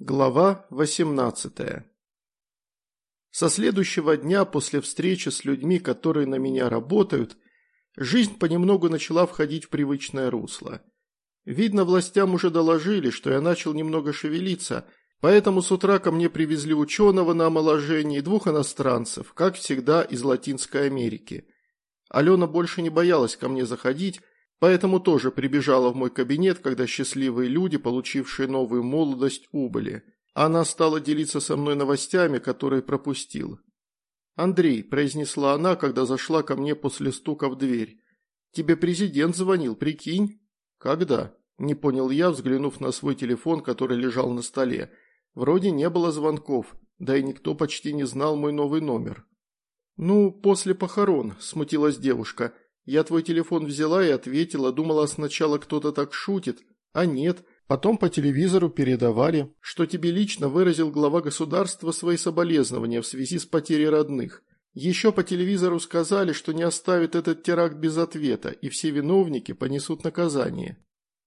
Глава 18. Со следующего дня после встречи с людьми, которые на меня работают, жизнь понемногу начала входить в привычное русло. Видно, властям уже доложили, что я начал немного шевелиться, поэтому с утра ко мне привезли ученого на омоложение и двух иностранцев, как всегда из Латинской Америки. Алена больше не боялась ко мне заходить, поэтому тоже прибежала в мой кабинет, когда счастливые люди, получившие новую молодость, убыли. Она стала делиться со мной новостями, которые пропустил. «Андрей», – произнесла она, когда зашла ко мне после стука в дверь, – «тебе президент звонил, прикинь?» «Когда?» – не понял я, взглянув на свой телефон, который лежал на столе. Вроде не было звонков, да и никто почти не знал мой новый номер. «Ну, после похорон», – смутилась девушка. «Я твой телефон взяла и ответила, думала сначала кто-то так шутит, а нет. Потом по телевизору передавали, что тебе лично выразил глава государства свои соболезнования в связи с потерей родных. Еще по телевизору сказали, что не оставят этот теракт без ответа, и все виновники понесут наказание».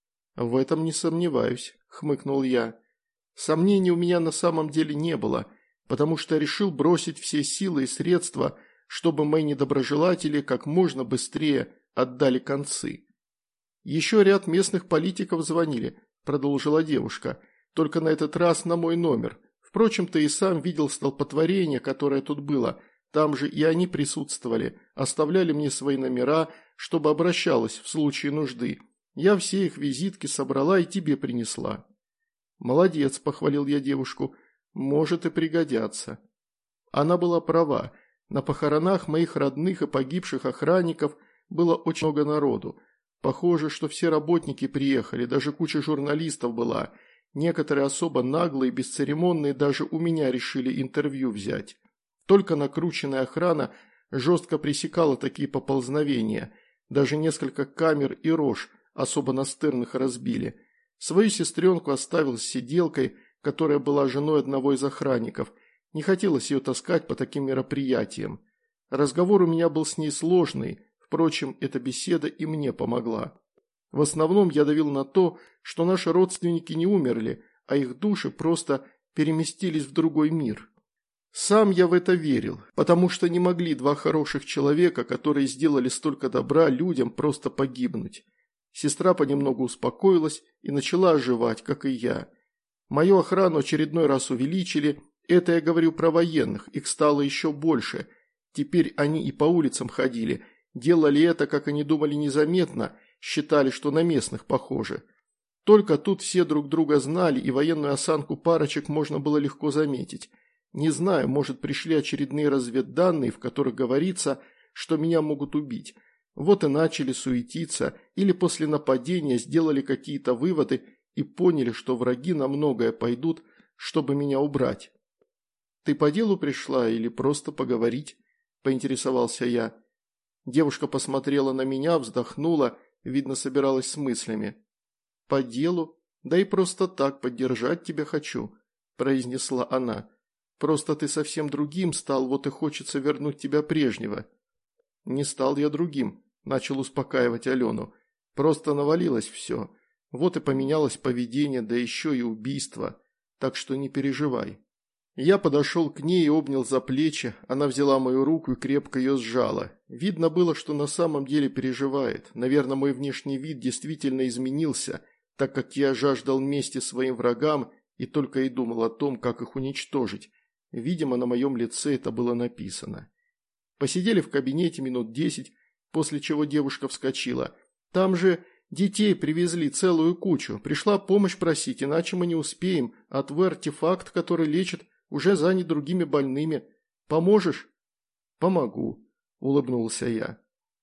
«В этом не сомневаюсь», – хмыкнул я. Сомнений у меня на самом деле не было, потому что решил бросить все силы и средства, чтобы мои недоброжелатели как можно быстрее отдали концы. «Еще ряд местных политиков звонили», – продолжила девушка, – «только на этот раз на мой номер. Впрочем, ты и сам видел столпотворение, которое тут было. Там же и они присутствовали, оставляли мне свои номера, чтобы обращалась в случае нужды. Я все их визитки собрала и тебе принесла». «Молодец», – похвалил я девушку, – «может и пригодятся». Она была права. На похоронах моих родных и погибших охранников было очень много народу. Похоже, что все работники приехали, даже куча журналистов была. Некоторые особо наглые и бесцеремонные даже у меня решили интервью взять. Только накрученная охрана жестко пресекала такие поползновения. Даже несколько камер и рож особо настырных разбили. Свою сестренку оставил с сиделкой, которая была женой одного из охранников. Не хотелось ее таскать по таким мероприятиям. Разговор у меня был с ней сложный, впрочем, эта беседа и мне помогла. В основном я давил на то, что наши родственники не умерли, а их души просто переместились в другой мир. Сам я в это верил, потому что не могли два хороших человека, которые сделали столько добра людям, просто погибнуть. Сестра понемногу успокоилась и начала оживать, как и я. Мою охрану очередной раз увеличили. Это я говорю про военных, их стало еще больше. Теперь они и по улицам ходили, делали это, как они думали, незаметно, считали, что на местных похоже. Только тут все друг друга знали, и военную осанку парочек можно было легко заметить. Не знаю, может, пришли очередные разведданные, в которых говорится, что меня могут убить. Вот и начали суетиться, или после нападения сделали какие-то выводы и поняли, что враги на многое пойдут, чтобы меня убрать. «Ты по делу пришла или просто поговорить?» – поинтересовался я. Девушка посмотрела на меня, вздохнула, видно, собиралась с мыслями. «По делу? Да и просто так поддержать тебя хочу», – произнесла она. «Просто ты совсем другим стал, вот и хочется вернуть тебя прежнего». «Не стал я другим», – начал успокаивать Алену. «Просто навалилось все. Вот и поменялось поведение, да еще и убийство. Так что не переживай». Я подошел к ней и обнял за плечи, она взяла мою руку и крепко ее сжала. Видно было, что на самом деле переживает. Наверное, мой внешний вид действительно изменился, так как я жаждал мести своим врагам и только и думал о том, как их уничтожить. Видимо, на моем лице это было написано. Посидели в кабинете минут 10, после чего девушка вскочила. «Там же детей привезли целую кучу. Пришла помощь просить, иначе мы не успеем, а твой артефакт, который лечит, уже занят другими больными. Поможешь?» «Помогу», – улыбнулся я.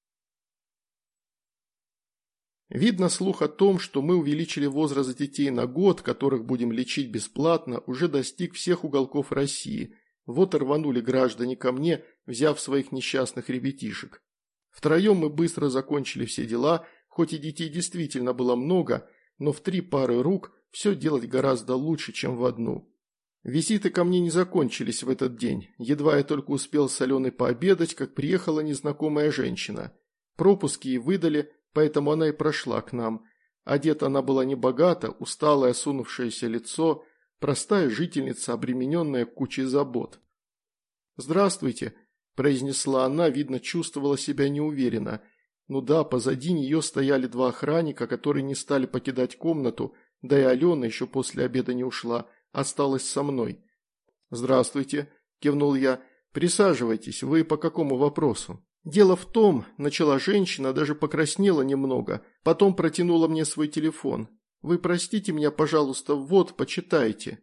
Видно, слух о том, что мы увеличили возраст детей на год, которых будем лечить бесплатно, уже достиг всех уголков России. Вот и рванули граждане ко мне, взяв своих несчастных ребятишек. Втроем мы быстро закончили все дела, хоть и детей действительно было много, но в 3 пары рук все делать гораздо лучше, чем в одну. Визиты ко мне не закончились в этот день. Едва я только успел с Аленой пообедать, как приехала незнакомая женщина. Пропуски ей выдали, поэтому она и прошла к нам. Одета она была небогато, усталое осунувшееся лицо, Простая жительница, обремененная кучей забот. «Здравствуйте», – произнесла она, видно, чувствовала себя неуверенно. Ну да, позади нее стояли два охранника, которые не стали покидать комнату, да и Алена еще после обеда не ушла, осталась со мной. «Здравствуйте», – кивнул я, – «присаживайтесь, вы по какому вопросу?» «Дело в том», – начала женщина, даже покраснела немного, потом протянула мне свой телефон. «Вы простите меня, пожалуйста, вот, почитайте».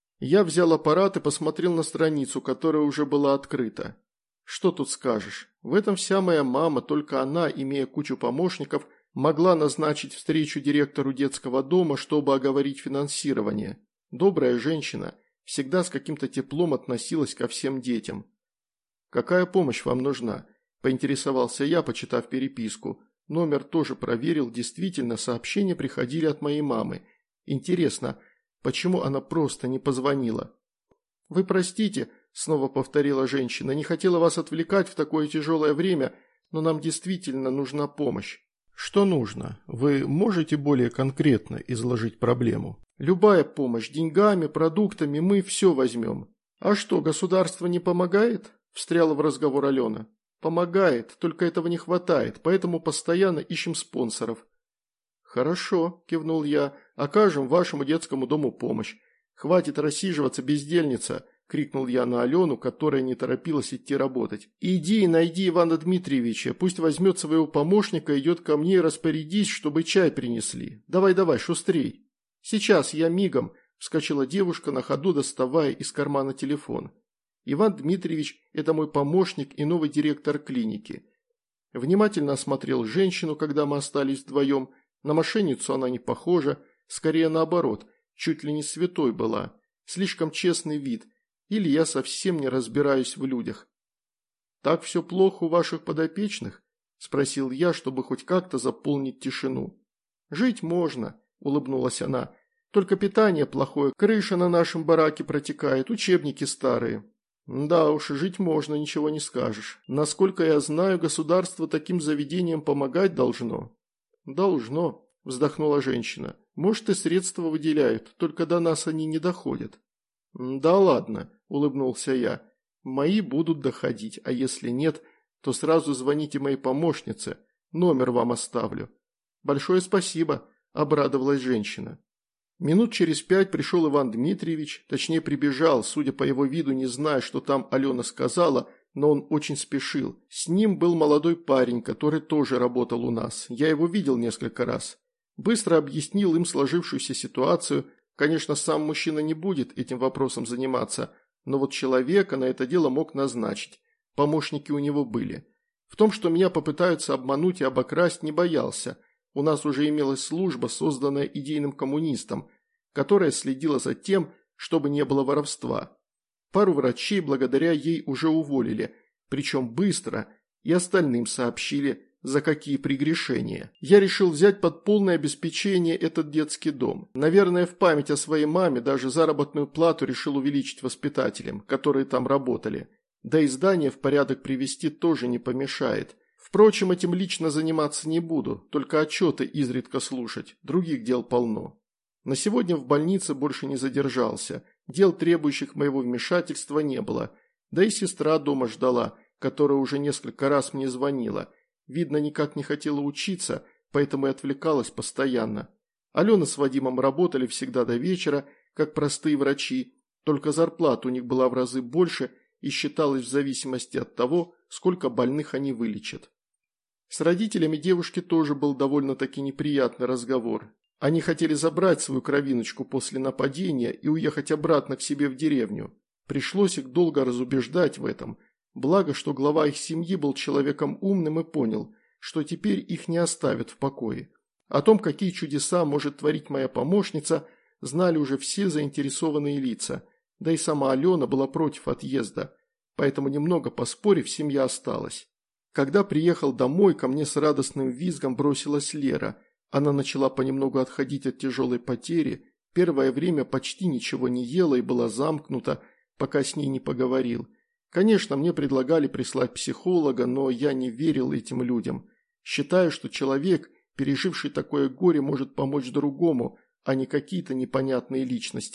Я взял аппарат и посмотрел на страницу, которая уже была открыта. Что тут скажешь? В этом вся моя мама, только она, имея кучу помощников, могла назначить встречу директору детского дома, чтобы оговорить финансирование. Добрая женщина, всегда с каким-то теплом относилась ко всем детям. «Какая помощь вам нужна?» – поинтересовался я, почитав переписку. Номер тоже проверил, действительно, сообщения приходили от моей мамы. Интересно, почему она просто не позвонила? «Вы простите», – снова повторила женщина, – «не хотела вас отвлекать в такое тяжелое время, но нам действительно нужна помощь». «Что нужно? Вы можете более конкретно изложить проблему?» «Любая помощь, деньгами, продуктами, мы все возьмем». «А что, государство не помогает?» – встряла в разговор Алена. «Помогает, только этого не хватает, поэтому постоянно ищем спонсоров». «Хорошо», – кивнул я, – «окажем вашему детскому дому помощь. Хватит рассиживаться, бездельница», – крикнул я на Алену, которая не торопилась идти работать. «Иди и найди Ивана Дмитриевича, пусть возьмет своего помощника, идет ко мне и распорядись, чтобы чай принесли. Давай, шустрей». «Сейчас, я мигом», – вскочила девушка на ходу, доставая из кармана телефон. «Иван Дмитриевич – это мой помощник и новый директор клиники». Внимательно осмотрел женщину, когда мы остались вдвоем. На мошенницу она не похожа, скорее наоборот, чуть ли не святой была. Слишком честный вид. Или я совсем не разбираюсь в людях. «Так все плохо у ваших подопечных?» – спросил я, чтобы хоть как-то заполнить тишину. «Жить можно», – улыбнулась она. «Только питание плохое, крыша на нашем бараке протекает, учебники старые». «Да уж, жить можно, ничего не скажешь. Насколько я знаю, государство таким заведениям помогать должно». «Должно», – вздохнула женщина. «Может, и средства выделяют, только до нас они не доходят». «Да ладно», – улыбнулся я. «Мои будут доходить, а если нет, то сразу звоните моей помощнице, номер вам оставлю». «Большое спасибо», – обрадовалась женщина. Минут через 5 пришел Иван Дмитриевич, точнее прибежал, судя по его виду, не зная, что там Алена сказала, но он очень спешил. С ним был молодой парень, который тоже работал у нас. Я его видел несколько раз. Быстро объяснил им сложившуюся ситуацию. Конечно, сам мужчина не будет этим вопросом заниматься, но вот человека на это дело мог назначить. Помощники у него были. В том, что меня попытаются обмануть и обокрасть, не боялся. У нас уже имелась служба, созданная идейным коммунистом, которая следила за тем, чтобы не было воровства. Пару врачей благодаря ей уже уволили, причем быстро, и остальным сообщили, за какие прегрешения. Я решил взять под полное обеспечение этот детский дом. Наверное, в память о своей маме даже заработную плату решил увеличить воспитателям, которые там работали. Да и здание в порядок привести тоже не помешает. Впрочем, этим лично заниматься не буду, только отчеты изредка слушать, других дел полно. На сегодня в больнице больше не задержался, дел, требующих моего вмешательства, не было. Да и сестра дома ждала, которая уже несколько раз мне звонила. Видно, никак не хотела учиться, поэтому и отвлекалась постоянно. Алена с Вадимом работали всегда до вечера, как простые врачи, только зарплата у них была в разы больше и считалась в зависимости от того, сколько больных они вылечат. С родителями девушки тоже был довольно-таки неприятный разговор. Они хотели забрать свою кровиночку после нападения и уехать обратно к себе в деревню. Пришлось их долго разубеждать в этом. Благо, что глава их семьи был человеком умным и понял, что теперь их не оставят в покое. О том, какие чудеса может творить моя помощница, знали уже все заинтересованные лица. Да и сама Алена была против отъезда. Поэтому, немного поспорив, семья осталась. Когда приехал домой, ко мне с радостным визгом бросилась Лера. Она начала понемногу отходить от тяжелой потери, первое время почти ничего не ела и была замкнута, пока с ней не поговорил. Конечно, мне предлагали прислать психолога, но я не верил этим людям. Считаю, что человек, переживший такое горе, может помочь другому, а не какие-то непонятные личности,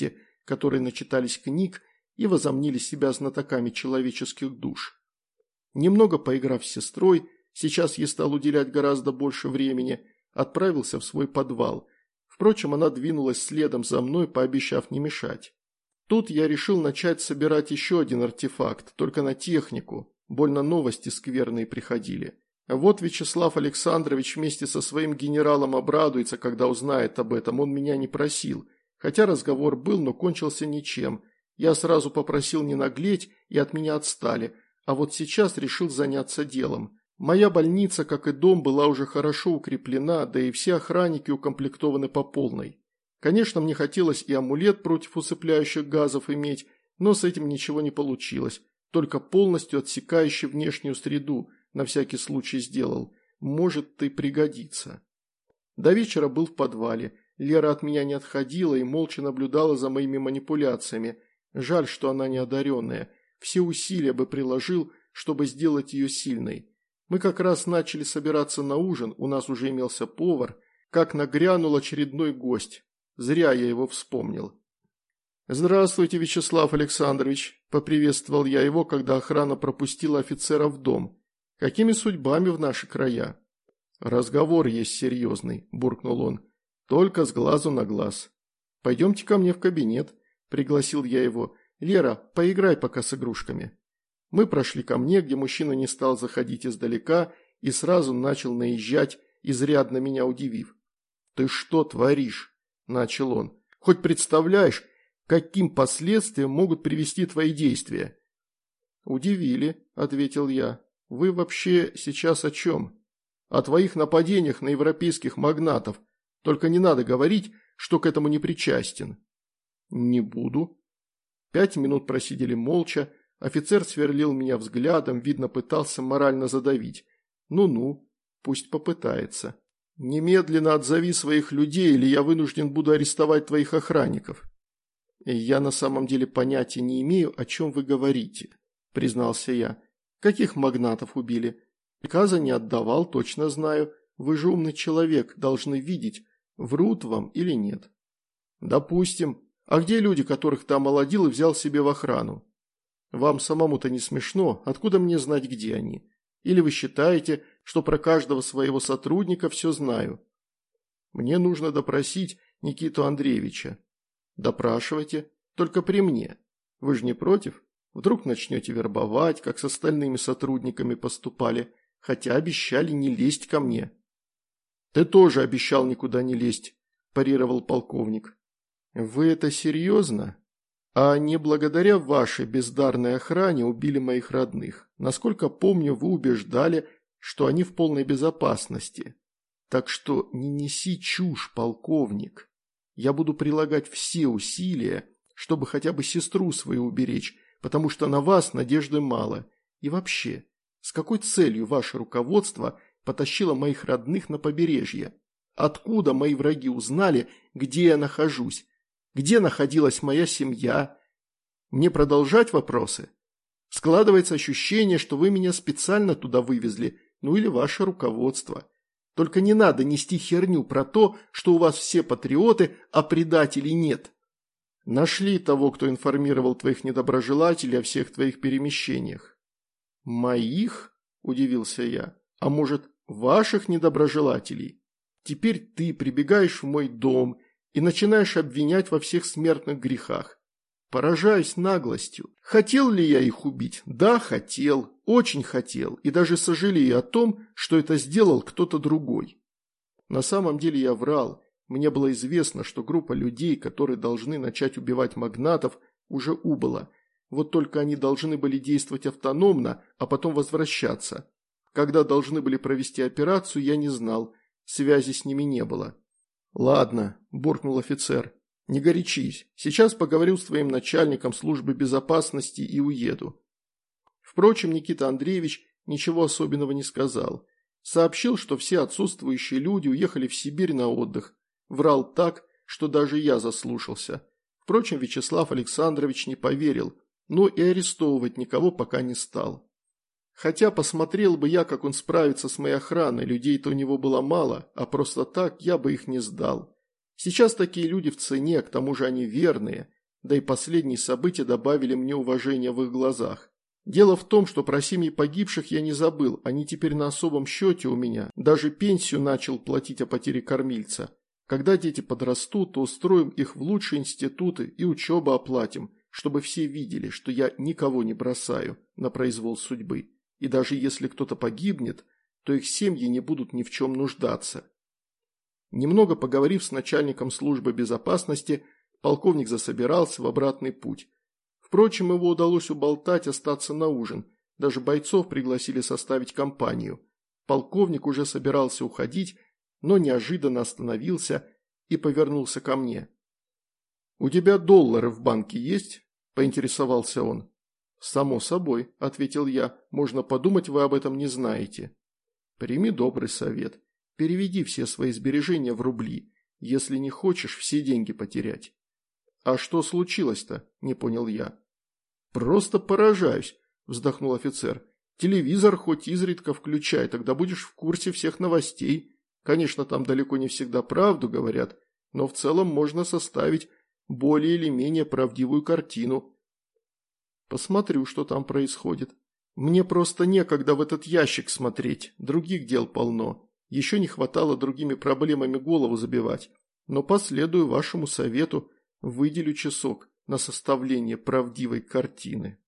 которые начитались книг и возомнили себя знатоками человеческих душ. Немного поиграв с сестрой, сейчас ей стал уделять гораздо больше времени, отправился в свой подвал. Впрочем, она двинулась следом за мной, пообещав не мешать. Тут я решил начать собирать еще один артефакт, только на технику, больно новости скверные приходили. Вот Вячеслав Александрович вместе со своим генералом обрадуется, когда узнает об этом, он меня не просил. Хотя разговор был, но кончился ничем. Я сразу попросил не наглеть, и от меня отстали, а вот сейчас решил заняться делом. Моя больница, как и дом, была уже хорошо укреплена, да и все охранники укомплектованы по полной. Конечно, мне хотелось и амулет против усыпляющих газов иметь, но с этим ничего не получилось, только полностью отсекающий внешнюю среду, на всякий случай сделал. Может, и пригодится. До вечера был в подвале. Лера от меня не отходила и молча наблюдала за моими манипуляциями. Жаль, что она неодаренная. Все усилия бы приложил, чтобы сделать ее сильной. Мы как раз начали собираться на ужин, у нас уже имелся повар, как нагрянул очередной гость. Зря я его вспомнил. «Здравствуйте, Вячеслав Александрович», – поприветствовал я его, когда охрана пропустила офицера в дом. «Какими судьбами в наши края?» «Разговор есть серьезный», – буркнул он. «Только с глазу на глаз. Пойдемте ко мне в кабинет», – пригласил я его. «Лера, поиграй пока с игрушками». Мы прошли ко мне, где мужчина не стал заходить издалека и сразу начал наезжать, изрядно меня удивив. «Ты что творишь?» – начал он. «Хоть представляешь, каким последствиям могут привести твои действия?» «Удивили», – ответил я. «Вы вообще сейчас о чем?» «О твоих нападениях на европейских магнатов. Только не надо говорить, что к этому не причастен». «Не буду». 5 минут просидели молча. Офицер сверлил меня взглядом, видно, пытался морально задавить. Ну-ну, пусть попытается. «Немедленно отзови своих людей, или я вынужден буду арестовать твоих охранников». «Я на самом деле понятия не имею, о чем вы говорите», – признался я. «Каких магнатов убили? Приказа не отдавал, точно знаю. Вы же умный человек, должны видеть, врут вам или нет». «Допустим. А где люди, которых ты омолодил и взял себе в охрану?» «Вам самому-то не смешно, откуда мне знать, где они? Или вы считаете, что про каждого своего сотрудника все знаю?» «Мне нужно допросить Никиту Андреевича». «Допрашивайте, только при мне. Вы же не против? Вдруг начнете вербовать, как с остальными сотрудниками поступали, хотя обещали не лезть ко мне». «Ты тоже обещал никуда не лезть», – парировал полковник. «Вы это серьезно? А не благодаря вашей бездарной охране убили моих родных. Насколько помню, вы убеждали, что они в полной безопасности. Так что не неси чушь, полковник. Я буду прилагать все усилия, чтобы хотя бы сестру свою уберечь, потому что на вас надежды мало. И вообще, с какой целью ваше руководство потащило моих родных на побережье? Откуда мои враги узнали, где я нахожусь? Где находилась моя семья? Мне продолжать вопросы? Складывается ощущение, что вы меня специально туда вывезли, ну или ваше руководство. Только не надо нести херню про то, что у вас все патриоты, а предателей нет. Нашли того, кто информировал твоих недоброжелателей о всех твоих перемещениях». «Моих?» – удивился я. «А может, ваших недоброжелателей? Теперь ты прибегаешь в мой дом и начинаешь обвинять во всех смертных грехах. Поражаюсь наглостью. Хотел ли я их убить? Да, хотел, очень хотел, и даже сожалею о том, что это сделал кто-то другой. На самом деле я врал. Мне было известно, что группа людей, которые должны начать убивать магнатов, уже убыла. Вот только они должны были действовать автономно, а потом возвращаться. Когда должны были провести операцию, я не знал, связи с ними не было. «Ладно», – буркнул офицер, – «не горячись. Сейчас поговорю с твоим начальником службы безопасности и уеду». Впрочем, Никита Андреевич ничего особенного не сказал. Сообщил, что все отсутствующие люди уехали в Сибирь на отдых. Врал так, что даже я заслушался. Впрочем, Вячеслав Александрович не поверил, но и арестовывать никого пока не стал. Хотя посмотрел бы я, как он справится с моей охраной, людей-то у него было мало, а просто так я бы их не сдал. Сейчас такие люди в цене, к тому же они верные. да и последние события добавили мне уважения в их глазах. Дело в том, что про семьи погибших я не забыл, они теперь на особом счете у меня, даже пенсию начал платить о потере кормильца. Когда дети подрастут, то устроим их в лучшие институты и учебу оплатим, чтобы все видели, что я никого не бросаю на произвол судьбы. И даже если кто-то погибнет, то их семьи не будут ни в чем нуждаться. Немного поговорив с начальником службы безопасности, полковник засобирался в обратный путь. Впрочем, его удалось уболтать остаться на ужин, даже бойцов пригласили составить компанию. Полковник уже собирался уходить, но неожиданно остановился и повернулся ко мне. «У тебя доллары в банке есть?» – поинтересовался он. «Само собой», – ответил я, – «можно подумать, вы об этом не знаете». «Прими добрый совет. Переведи все свои сбережения в рубли, если не хочешь все деньги потерять». «А что случилось-то?» – не понял я. «Просто поражаюсь», – вздохнул офицер. «Телевизор хоть изредка включай, тогда будешь в курсе всех новостей. Конечно, там далеко не всегда правду говорят, но в целом можно составить более или менее правдивую картину». «Посмотрю, что там происходит. Мне просто некогда в этот ящик смотреть, других дел полно. Еще не хватало другими проблемами голову забивать. Но последую вашему совету, выделю часок на составление правдивой картины».